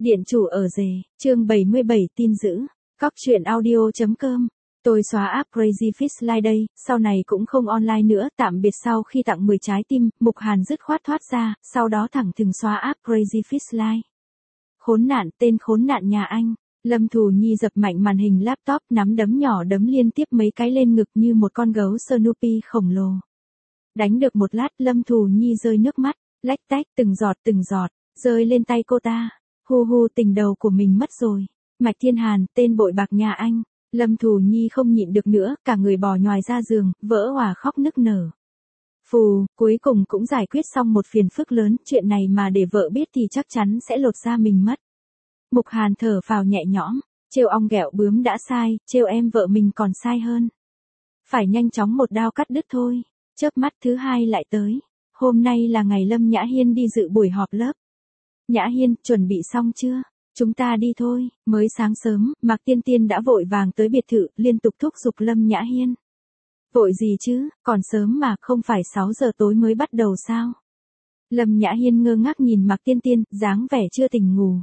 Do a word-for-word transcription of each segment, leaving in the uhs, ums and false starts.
Điện chủ ở rể, chương bảy mươi bảy tin dữ, cóc truyện audio.com. Tôi xóa app Crazy Fish Live đây, sau này cũng không online nữa, tạm biệt. Sau khi tặng mười trái tim, Mục Hàn dứt khoát thoát ra, sau đó thẳng thừng xóa app Crazy Fish Live. Khốn nạn, tên khốn nạn nhà anh. Lâm Thù Nhi dập mạnh màn hình laptop, nắm đấm nhỏ đấm liên tiếp mấy cái lên ngực như một con gấu Snoopy khổng lồ. Đánh được một lát, Lâm Thù Nhi rơi nước mắt, lách tách từng giọt từng giọt, rơi lên tay cô ta. Hu hu, tình đầu của mình mất rồi. Mạch Thiên Hàn, tên bội bạc nhà anh. Lâm Thù Nhi không nhịn được nữa, cả người bò nhòi ra giường, vỡ òa khóc nức nở. Phù, cuối cùng cũng giải quyết xong một phiền phức lớn, chuyện này mà để vợ biết thì chắc chắn sẽ lột da mình mất. Mục Hàn thở phào nhẹ nhõm, trêu ong ghẹo bướm đã sai, trêu em vợ mình còn sai hơn. Phải nhanh chóng một đao cắt đứt thôi. Chớp mắt thứ hai lại tới. Hôm nay là ngày Lâm Nhã Hiên đi dự buổi họp lớp. Nhã Hiên, chuẩn bị xong chưa? Chúng ta đi thôi. Mới sáng sớm, Mạc Tiên Tiên đã vội vàng tới biệt thự, liên tục thúc giục Lâm Nhã Hiên. Vội gì chứ, còn sớm mà, không phải sáu giờ tối mới bắt đầu sao? Lâm Nhã Hiên ngơ ngác nhìn Mạc Tiên Tiên, dáng vẻ chưa tỉnh ngủ.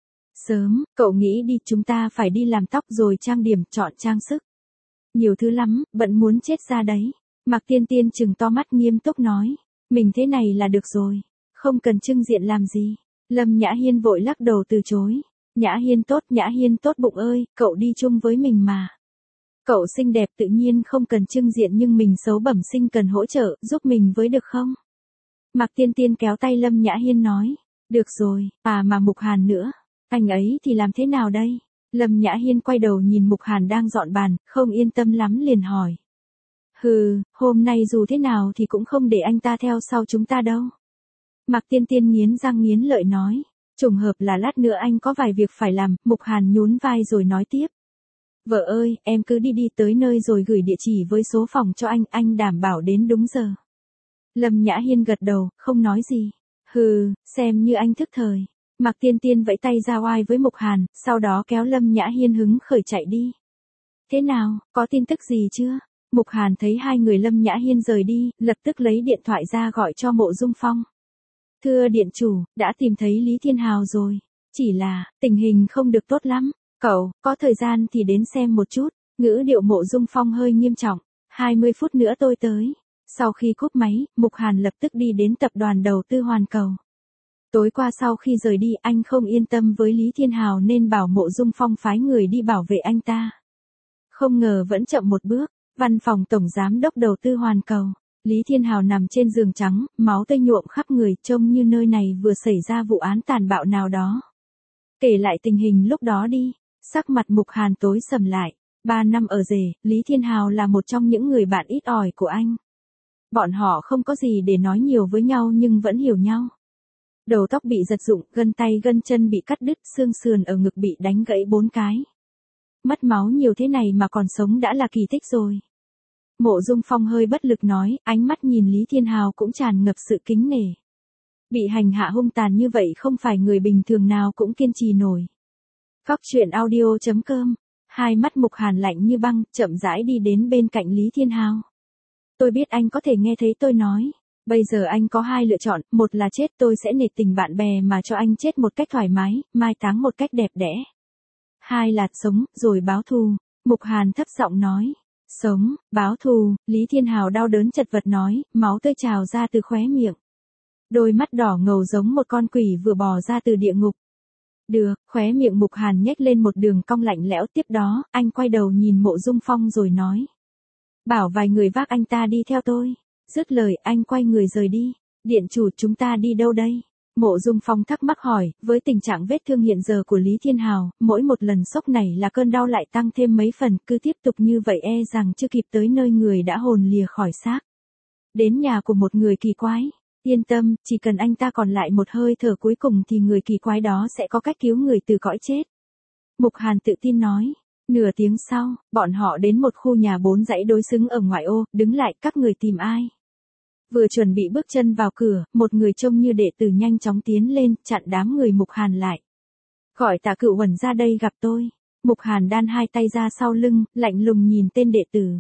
Sớm, cậu nghĩ đi, chúng ta phải đi làm tóc rồi trang điểm, chọn trang sức. Nhiều thứ lắm, bận muốn chết ra đấy. Mạc Tiên Tiên trừng to mắt nghiêm túc nói. Mình thế này là được rồi. Không cần trưng diện làm gì. Lâm Nhã Hiên vội lắc đầu từ chối. Nhã Hiên tốt, Nhã Hiên tốt bụng ơi, cậu đi chung với mình mà. Cậu xinh đẹp tự nhiên không cần trưng diện, nhưng mình xấu bẩm sinh cần hỗ trợ, giúp mình với được không? Mạc Tiên Tiên kéo tay Lâm Nhã Hiên nói. Được rồi, à mà Mục Hàn nữa. Anh ấy thì làm thế nào đây? Lâm Nhã Hiên quay đầu nhìn Mục Hàn đang dọn bàn, không yên tâm lắm liền hỏi. Hừ, hôm nay dù thế nào thì cũng không để anh ta theo sau chúng ta đâu. Mạc Tiên Tiên nghiến răng nghiến lợi nói. Trùng hợp là lát nữa anh có vài việc phải làm. Mục Hàn nhún vai rồi nói tiếp. Vợ ơi, em cứ đi đi tới nơi rồi gửi địa chỉ với số phòng cho anh, anh đảm bảo đến đúng giờ. Lâm Nhã Hiên gật đầu, không nói gì. Hừ, xem như anh thức thời. Mạc Tiên Tiên vẫy tay ra oai với Mục Hàn, sau đó kéo Lâm Nhã Hiên hứng khởi chạy đi. Thế nào, có tin tức gì chưa? Mục Hàn thấy hai người Lâm Nhã Hiên rời đi, lập tức lấy điện thoại ra gọi cho Mộ Dung Phong. Thưa điện chủ, đã tìm thấy Lý Thiên Hào rồi. Chỉ là, tình hình không được tốt lắm. Cậu, có thời gian thì đến xem một chút. Ngữ điệu Mộ Dung Phong hơi nghiêm trọng. hai mươi phút nữa tôi tới. Sau khi cúp máy, Mục Hàn lập tức đi đến tập đoàn đầu tư Hoàn Cầu. Tối qua sau khi rời đi, anh không yên tâm với Lý Thiên Hào nên bảo Mộ Dung Phong phái người đi bảo vệ anh ta. Không ngờ vẫn chậm một bước. Văn phòng tổng giám đốc đầu tư Hoàn Cầu. Lý Thiên Hào nằm trên giường trắng, máu tươi nhuộm khắp người, trông như nơi này vừa xảy ra vụ án tàn bạo nào đó. Kể lại tình hình lúc đó đi. Sắc mặt Mục Hàn tối sầm lại. Ba năm ở rể, Lý Thiên Hào là một trong những người bạn ít ỏi của anh. Bọn họ không có gì để nói nhiều với nhau nhưng vẫn hiểu nhau. Đầu tóc bị giật rụng, gân tay gân chân bị cắt đứt, xương sườn ở ngực bị đánh gãy bốn cái. Mất máu nhiều thế này mà còn sống đã là kỳ tích rồi. Mộ Dung Phong hơi bất lực nói, ánh mắt nhìn Lý Thiên Hào cũng tràn ngập sự kính nể. Bị hành hạ hung tàn như vậy không phải người bình thường nào cũng kiên trì nổi. Cóc truyện audio.com. Hai mắt Mục Hàn lạnh như băng, chậm rãi đi đến bên cạnh Lý Thiên Hào. Tôi biết anh có thể nghe thấy tôi nói. Bây giờ anh có hai lựa chọn, một là chết, tôi sẽ nể tình bạn bè mà cho anh chết một cách thoải mái, mai táng một cách đẹp đẽ. Hai là sống, rồi báo thù. Mục Hàn thấp giọng nói. Sống, báo thù, Lý Thiên Hào đau đớn chật vật nói, máu tươi trào ra từ khóe miệng. Đôi mắt đỏ ngầu giống một con quỷ vừa bò ra từ địa ngục. Được, khóe miệng Mục Hàn nhếch lên một đường cong lạnh lẽo, tiếp đó, anh quay đầu nhìn Mộ Dung Phong rồi nói. Bảo vài người vác anh ta đi theo tôi. Dứt lời, anh quay người rời đi. Điện chủ, chúng ta đi đâu đây? Mộ Dung Phong thắc mắc hỏi, với tình trạng vết thương hiện giờ của Lý Thiên Hào, mỗi một lần sốc này là cơn đau lại tăng thêm mấy phần, cứ tiếp tục như vậy e rằng chưa kịp tới nơi người đã hồn lìa khỏi xác. Đến nhà của một người kỳ quái. Yên tâm, chỉ cần anh ta còn lại một hơi thở cuối cùng thì người kỳ quái đó sẽ có cách cứu người từ cõi chết. Mục Hàn tự tin nói. Nửa tiếng sau, bọn họ đến một khu nhà bốn dãy đối xứng ở ngoại ô, đứng lại, các người tìm ai? Vừa chuẩn bị bước chân vào cửa, một người trông như đệ tử nhanh chóng tiến lên, chặn đám người Mục Hàn lại. Gọi Tạ Cựu Huẩn ra đây gặp tôi. Mục Hàn đan hai tay ra sau lưng, lạnh lùng nhìn tên đệ tử.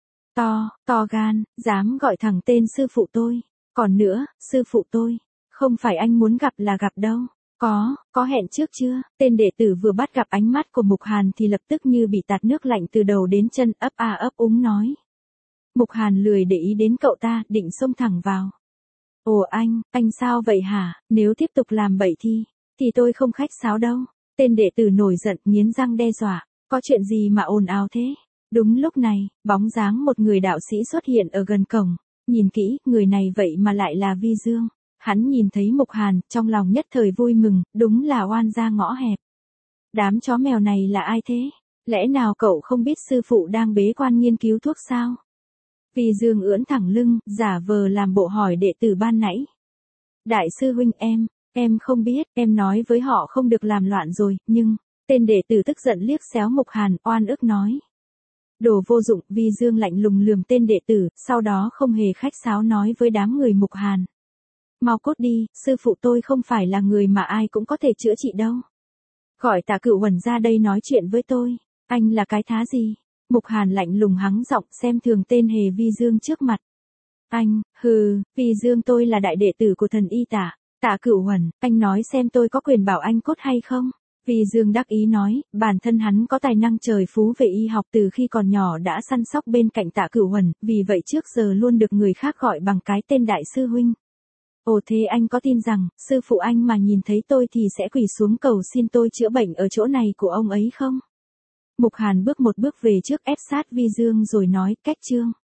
To, to gan, dám gọi thẳng tên sư phụ tôi. Còn nữa, sư phụ tôi, không phải anh muốn gặp là gặp đâu. Có, có hẹn trước chưa? Tên đệ tử vừa bắt gặp ánh mắt của Mục Hàn thì lập tức như bị tạt nước lạnh từ đầu đến chân, ấp a ấp úng nói. Mục Hàn lười để ý đến cậu ta, định xông thẳng vào. Ồ anh, anh sao vậy hả? Nếu tiếp tục làm bậy thì, thì tôi không khách sáo đâu. Tên đệ tử nổi giận, nghiến răng đe dọa. Có chuyện gì mà ồn ào thế? Đúng lúc này, bóng dáng một người đạo sĩ xuất hiện ở gần cổng. Nhìn kỹ, người này vậy mà lại là Vi Dương. Hắn nhìn thấy Mục Hàn, trong lòng nhất thời vui mừng, đúng là oan gia ngõ hẹp. Đám chó mèo này là ai thế? Lẽ nào cậu không biết sư phụ đang bế quan nghiên cứu thuốc sao? Vi Dương ưỡn thẳng lưng, giả vờ làm bộ hỏi đệ tử ban nãy. Đại sư huynh em, em không biết, em nói với họ không được làm loạn rồi, nhưng, tên đệ tử tức giận liếc xéo Mục Hàn, oan ức nói. Đồ vô dụng, Vi Dương lạnh lùng lườm tên đệ tử, sau đó không hề khách sáo nói với đám người Mục Hàn. Mau cút đi, sư phụ tôi không phải là người mà ai cũng có thể chữa trị đâu. Gọi Tạ Cửu Huẩn ra đây nói chuyện với tôi, anh là cái thá gì? Mục Hàn lạnh lùng hắng giọng xem thường tên hề Vi Dương trước mặt. Anh, hừ, Vi Dương tôi là đại đệ tử của thần y Tạ, Tạ Cửu Huẩn, anh nói xem tôi có quyền bảo anh cút hay không? Vi Dương đắc ý nói, bản thân hắn có tài năng trời phú về y học từ khi còn nhỏ đã săn sóc bên cạnh Tạ Cửu Huẩn, vì vậy trước giờ luôn được người khác gọi bằng cái tên đại sư huynh. Ồ thế anh có tin rằng, sư phụ anh mà nhìn thấy tôi thì sẽ quỳ xuống cầu xin tôi chữa bệnh ở chỗ này của ông ấy không? Mục Hàn bước một bước về trước ép sát Vi Dương rồi nói, cách chương.